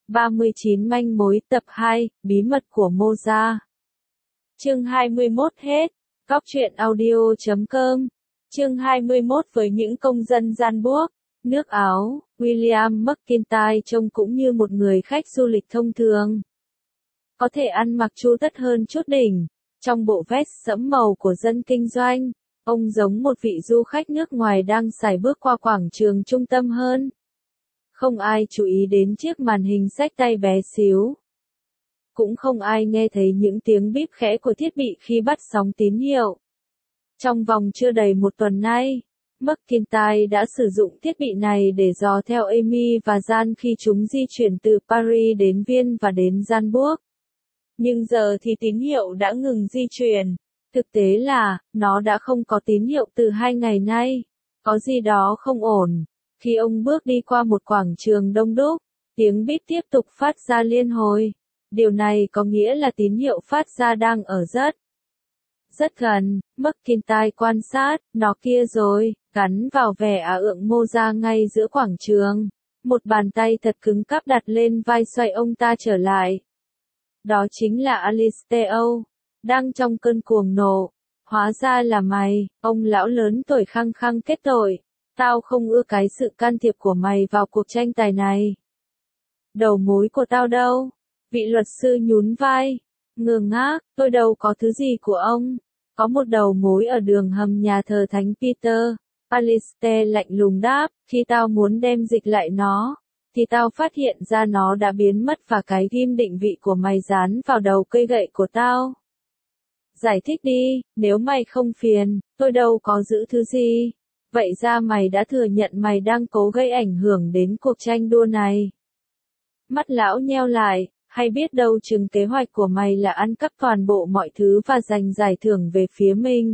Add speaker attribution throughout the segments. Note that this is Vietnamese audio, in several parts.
Speaker 1: 39 manh mối tập 2, bí mật của Moza. Chương 21 hết. Góc truyện audio.com. Chương 21 với những công dân Gianburg, nước Áo, William McIntyre trông cũng như một người khách du lịch thông thường. Có thể ăn mặc chu tất hơn chút đỉnh, trong bộ vest sẫm màu của dân kinh doanh, ông giống một vị du khách nước ngoài đang sải bước qua quảng trường trung tâm hơn. Không ai chú ý đến chiếc màn hình xách tay bé xíu. Cũng không ai nghe thấy những tiếng bíp khẽ của thiết bị khi bắt sóng tín hiệu. Trong vòng chưa đầy một tuần nay, McIntyre đã sử dụng thiết bị này để dò theo Amy và Jan khi chúng di chuyển từ Paris đến Viên và đến Gianburg. Nhưng giờ thì tín hiệu đã ngừng di chuyển. Thực tế là, nó đã không có tín hiệu từ 2 ngày nay. Có gì đó không ổn. Khi ông bước đi qua một quảng trường đông đúc, tiếng bíp tiếp tục phát ra liên hồi. Điều này có nghĩa là tín hiệu phát ra đang ở rất gần. McIntyre quan sát, nó kia rồi, gắn vào vẻ ượng Moza ngay giữa quảng trường. Một bàn tay thật cứng cáp đặt lên vai xoay ông ta trở lại. Đó chính là Alisteo, đang trong cơn cuồng nộ. Hóa ra là mày, ông lão lớn tuổi khăng khăng kết tội. Tao không ưa cái sự can thiệp của mày vào cuộc tranh tài này. Đầu mối của tao đâu? Vị luật sư nhún vai. Ngơ ngác, tôi đâu có thứ gì của ông. Có một đầu mối ở đường hầm nhà thờ Thánh Peter. Alistair lạnh lùng đáp, khi tao muốn đem dịch lại nó, thì tao phát hiện ra nó đã biến mất và cái ghim định vị của mày dán vào đầu cây gậy của tao. Giải thích đi, nếu mày không phiền, tôi đâu có giữ thứ gì. Vậy ra mày đã thừa nhận mày đang cố gây ảnh hưởng đến cuộc tranh đua này. Mắt lão nheo lại, hay biết đâu chừng kế hoạch của mày là ăn cắp toàn bộ mọi thứ và giành giải thưởng về phía mình.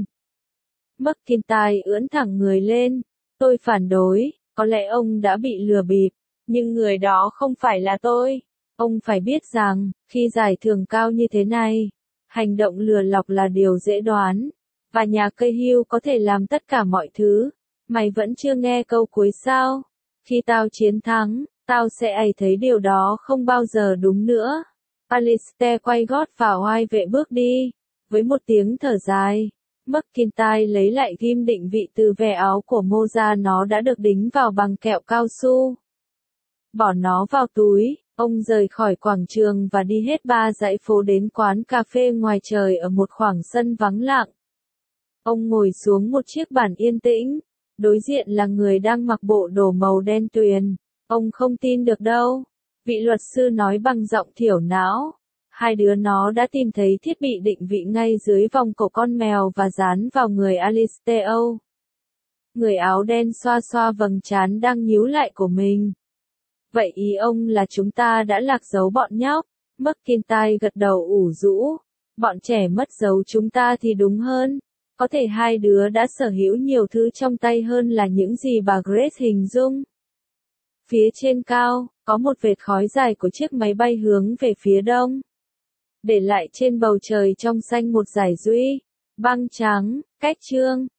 Speaker 1: McIntyre ưỡn thẳng người lên. Tôi phản đối, có lẽ ông đã bị lừa bịp, nhưng người đó không phải là tôi. Ông phải biết rằng, khi giải thưởng cao như thế này, hành động lừa lọc là điều dễ đoán, và nhà cây hưu có thể làm tất cả mọi thứ. Mày vẫn chưa nghe câu cuối sao? Khi tao chiến thắng, tao sẽ thấy điều đó không bao giờ đúng nữa. Alistair quay gót vào oai vệ bước đi. Với một tiếng thở dài, McIntyre lấy lại ghim định vị từ ve áo của Moza, nó đã được đính vào bằng kẹo cao su. Bỏ nó vào túi, ông rời khỏi quảng trường và đi hết 3 dãy phố đến quán cà phê ngoài trời ở một khoảng sân vắng lặng. Ông ngồi xuống một chiếc bàn yên tĩnh. Đối diện là người đang mặc bộ đồ màu đen tuyền. Ông không tin được đâu. Vị luật sư nói bằng giọng thiểu não. Hai đứa nó đã tìm thấy thiết bị định vị ngay dưới vòng cổ con mèo và dán vào người Alisteo. Người áo đen xoa xoa vầng trán đang nhíu lại của mình. Vậy ý ông là chúng ta đã lạc dấu bọn nhóc? McIntyre gật đầu ủ rũ. Bọn trẻ mất dấu chúng ta thì đúng hơn. Có thể hai đứa đã sở hữu nhiều thứ trong tay hơn là những gì bà Grace hình dung. Phía trên cao, có một vệt khói dài của chiếc máy bay hướng về phía đông. Để lại trên bầu trời trong xanh một dải duy băng trắng. Cách chương